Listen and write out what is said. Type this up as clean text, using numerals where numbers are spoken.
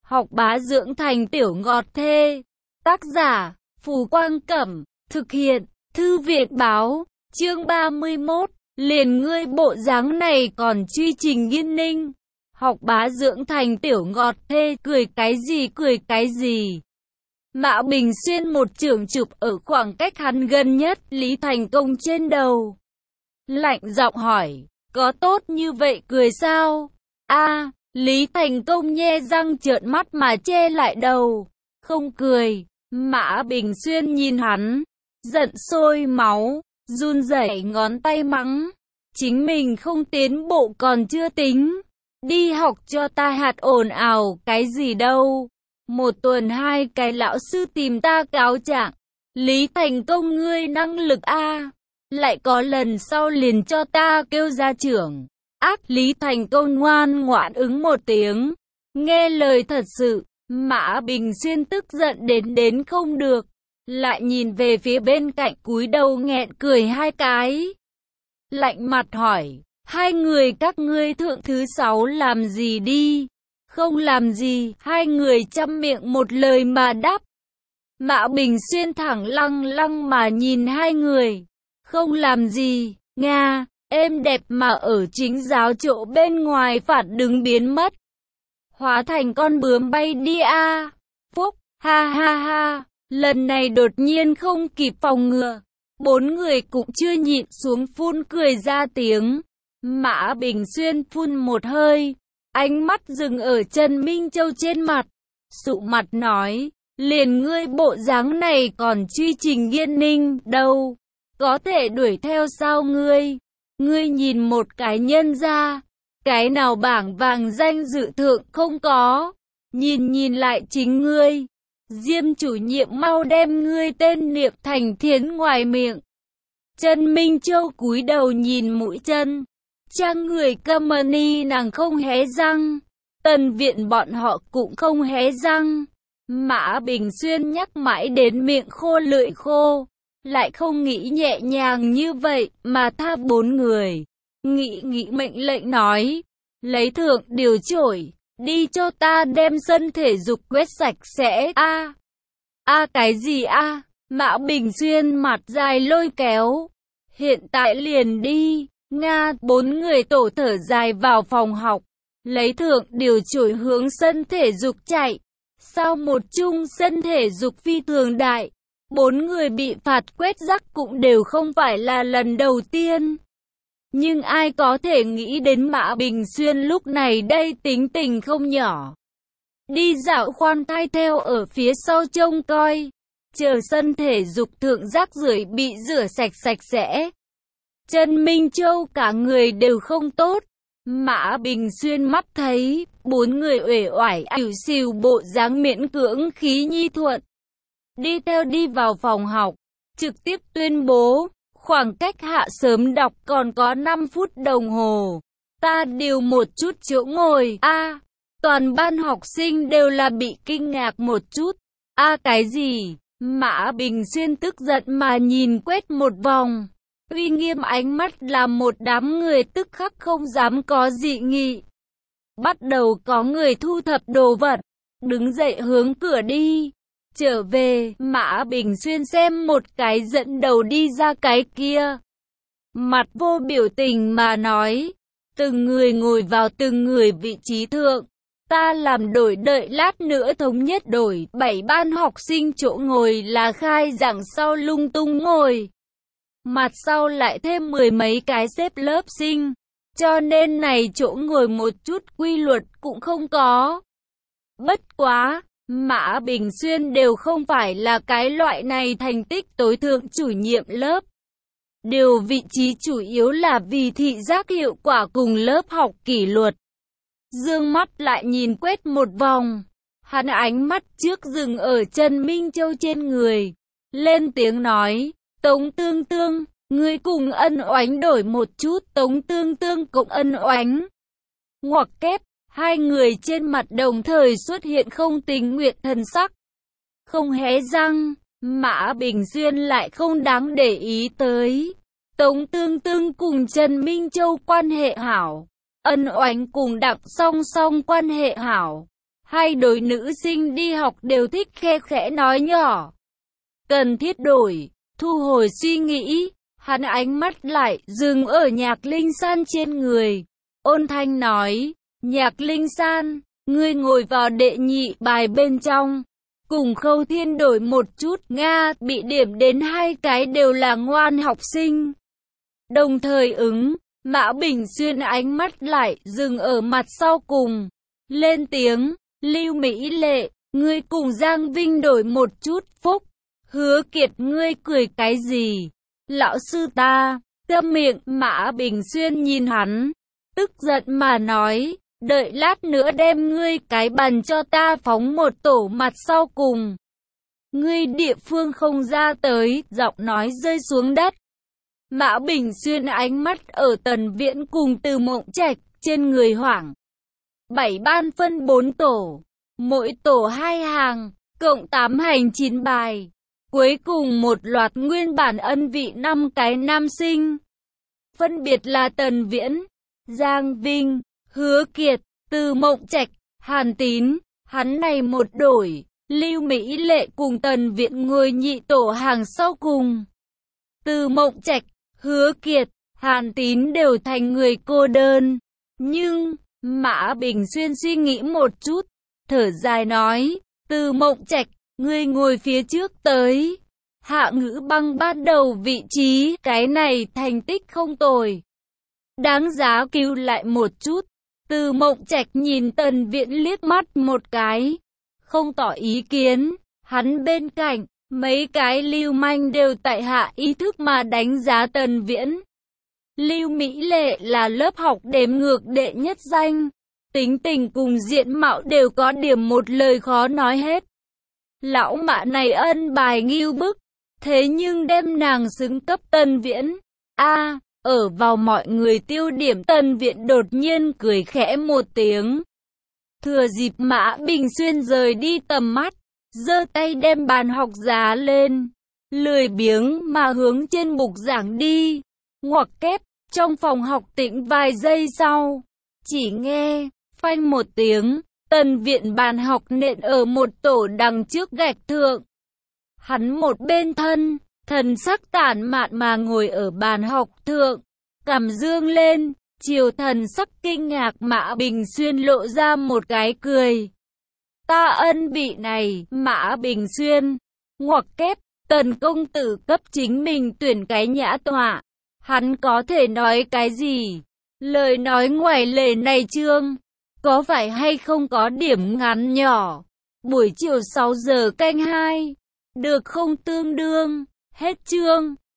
Học bá dưỡng thành tiểu ngọt thê. Tác giả, Phù Quang Cẩm. Thực hiện, Thư viện Báo. Chương 31. Liền ngươi bộ dáng này còn truy Trình Nghiên Ninh. Học bá dưỡng thành tiểu ngọt thê, cười cái gì. Mã Bình Xuyên một chưởng chụp ở khoảng cách hắn gần nhất Lý Thành Công trên đầu. Lạnh giọng hỏi, có tốt như vậy cười sao? Lý Thành Công nhe răng trợn mắt mà che lại đầu. Không cười. Mã Bình Xuyên nhìn hắn, giận sôi máu, run rẩy ngón tay mắng. Chính mình không tiến bộ còn chưa tính. Đi học cho ta hạt ồn ào cái gì đâu. Một tuần 2 cái lão sư tìm ta cáo trạng. Lý Thành Công ngươi năng lực lại có lần sau liền cho ta kêu ra trưởng. Lý Thành Công ngoan ngoãn ứng một tiếng. Nghe lời thật sự, Mã Bình Xuyên tức giận đến không được. Lại nhìn về phía bên cạnh cúi đầu nghẹn cười 2 cái. Lạnh mặt hỏi, hai người các ngươi thượng thứ 6 làm gì đi? Không làm gì, hai người chăm miệng một lời mà đáp. Mã Bình Xuyên thẳng lăng mà nhìn hai người. Không làm gì, Nga, êm đẹp mà ở chính giáo chỗ bên ngoài phạt đứng biến mất. Hóa thành con bướm bay đi Phúc, ha, lần này đột nhiên không kịp phòng ngừa. 4 người cũng chưa nhịn xuống phun cười ra tiếng. Mã Bình Xuyên phun một hơi, ánh mắt dừng ở Trần Minh Châu trên mặt. Sụ mặt nói, liền ngươi bộ dáng này còn truy Trình Nghiên Ninh đâu. Có thể đuổi theo sao ngươi? Ngươi nhìn một cái nhân ra. Cái nào bảng vàng danh dự thượng không có. Nhìn lại chính ngươi. Diêm chủ nhiệm mau đem ngươi tên niệm thành thiến ngoài miệng. Trần Minh Châu cúi đầu nhìn mũi chân. Trang người company nàng không hé răng. Tần viện bọn họ cũng không hé răng. Mã Bình Xuyên nhắc mãi đến miệng khô lưỡi khô. Lại không nghĩ nhẹ nhàng như vậy mà tha 4 người. Nghĩ mệnh lệnh nói. Lấy thượng điều chổi. Đi cho ta đem sân thể dục quét sạch sẽ. Cái gì Mã Bình Xuyên mặt dài lôi kéo. Hiện tại liền đi. Nga, 4 người tổ thở dài vào phòng học. Lấy thượng điều chổi hướng sân thể dục chạy. Sau một chung sân thể dục phi thường đại. 4 người bị phạt quét rác cũng đều không phải là lần đầu tiên. Nhưng ai có thể nghĩ đến Mã Bình Xuyên lúc này đây tính tình không nhỏ. Đi dạo khoan thai theo ở phía sau trông coi. Chờ sân thể dục thượng rác rưởi bị rửa sạch sẽ. Trần Minh Châu cả người đều không tốt. Mã Bình Xuyên mắt thấy 4 người uể oải ỉu xìu bộ dáng miễn cưỡng khí nhi thuận. Đi vào phòng học, trực tiếp tuyên bố, khoảng cách hạ sớm đọc còn có 5 phút đồng hồ. Ta điều một chút chỗ ngồi. Toàn ban học sinh đều là bị kinh ngạc một chút. Cái gì? Mã Bình Xuyên tức giận mà nhìn quét một vòng. Uy nghiêm ánh mắt làm một đám người tức khắc không dám có dị nghị. Bắt đầu có người thu thập đồ vật, đứng dậy hướng cửa đi. Trở về, Mã Bình Xuyên xem một cái dẫn đầu đi ra cái kia. Mặt vô biểu tình mà nói, từng người ngồi vào từng người vị trí thượng. Ta làm đổi đợi lát nữa thống nhất đổi 7 ban học sinh chỗ ngồi là khai giảng sau lung tung ngồi. Mặt sau lại thêm 10 mấy cái xếp lớp sinh. Cho nên này chỗ ngồi một chút quy luật cũng không có. Bất quá, Mã Bình Xuyên đều không phải là cái loại này thành tích tối thượng chủ nhiệm lớp. Điều vị trí chủ yếu là vì thị giác hiệu quả cùng lớp học kỷ luật. Dương mắt lại nhìn quét một vòng. Hắn ánh mắt trước dừng ở Trần Minh Châu trên người. Lên tiếng nói, Tống Tương Tương, ngươi cùng Ân Oánh đổi một chút. Tống Tương Tương cũng Ân Oánh. Ngoặc kép, hai người trên mặt đồng thời xuất hiện không tình nguyện thần sắc. Không hé răng, Mã Bình Xuyên lại không đáng để ý tới. Tống Tương Tương cùng Trần Minh Châu quan hệ hảo. Ân Oánh cùng Đặng Song Song quan hệ hảo. Hai đối nữ sinh đi học đều thích khe khẽ nói nhỏ. Cần thiết đổi, thu hồi suy nghĩ, hắn ánh mắt lại dừng ở Nhạc Linh San trên người. Ôn thanh nói, Nhạc Linh San, ngươi ngồi vào đệ nhị bài bên trong. Cùng Khâu Thiên đổi một chút, Nga bị điểm đến 2 cái đều là ngoan học sinh. Đồng thời ứng, Mã Bình Xuyên ánh mắt lại dừng ở mặt sau cùng. Lên tiếng, Lưu Mỹ Lệ, ngươi cùng Giang Vinh đổi một chút. Phúc, Hứa Kiệt, ngươi cười cái gì? Lão sư ta, câm miệng. Mã Bình Xuyên nhìn hắn, tức giận mà nói, đợi lát nữa đem ngươi cái bàn cho ta phóng một tổ mặt sau cùng. Ngươi địa phương không ra tới, giọng nói rơi xuống đất. Mã Bình Xuyên ánh mắt ở Tần Viễn cùng Từ Mộng Trạch, trên người hoảng. 7 ban phân 4 tổ, mỗi tổ 2 hàng, cộng 8 hành 9 bài. Cuối cùng một loạt nguyên bản ân vị 5 cái nam sinh. Phân biệt là Tần Viễn, Giang Vinh, Hứa Kiệt, Từ Mộng Trạch, Hàn Tín. Hắn này một đổi, Lưu Mỹ Lệ cùng Tần Viễn ngồi nhị tổ hàng sau cùng. Từ Mộng Trạch, Hứa Kiệt, Hàn Tín đều thành người cô đơn. Nhưng, Mã Bình Xuyên suy nghĩ một chút, thở dài nói, Từ Mộng Trạch, ngươi ngồi phía trước tới. Hạ Ngữ Băng bắt đầu vị trí, cái này thành tích không tồi. Đáng giá cứu lại một chút. Từ Mộng Trạch nhìn Tần Viễn liếc mắt một cái, không tỏ ý kiến. Hắn bên cạnh, mấy cái lưu manh đều tại hạ ý thức mà đánh giá Tần Viễn. Lưu Mỹ Lệ là lớp học đếm ngược đệ nhất danh, tính tình cùng diện mạo đều có điểm một lời khó nói hết. Lão Mã này ân bài ngưu bức, thế nhưng đem nàng xứng cấp Tần Viễn. Ở vào mọi người tiêu điểm, Tần Viễn đột nhiên cười khẽ một tiếng. Thừa dịp Mã Bình Xuyên rời đi tầm mắt, giơ tay đem bàn học giá lên, lười biếng mà hướng trên bục giảng đi. Ngoặc kép, trong phòng học tĩnh vài giây sau, chỉ nghe phanh một tiếng, Tần Viễn bàn học nện ở một tổ đằng trước gạch thượng. Hắn một bên thần sắc tản mạn mà ngồi ở bàn học thượng, cằm dương lên, chiều thần sắc kinh ngạc Mã Bình Xuyên lộ ra một cái cười. Ta ân bị này, Mã Bình Xuyên. Ngoặc kép, Tần công tử cấp chính mình tuyển cái nhã tọa. Hắn có thể nói cái gì? Lời nói ngoài lề này chương, có phải hay không có điểm ngắn nhỏ? Buổi chiều 6 giờ canh 2, được không tương đương? Hết chương.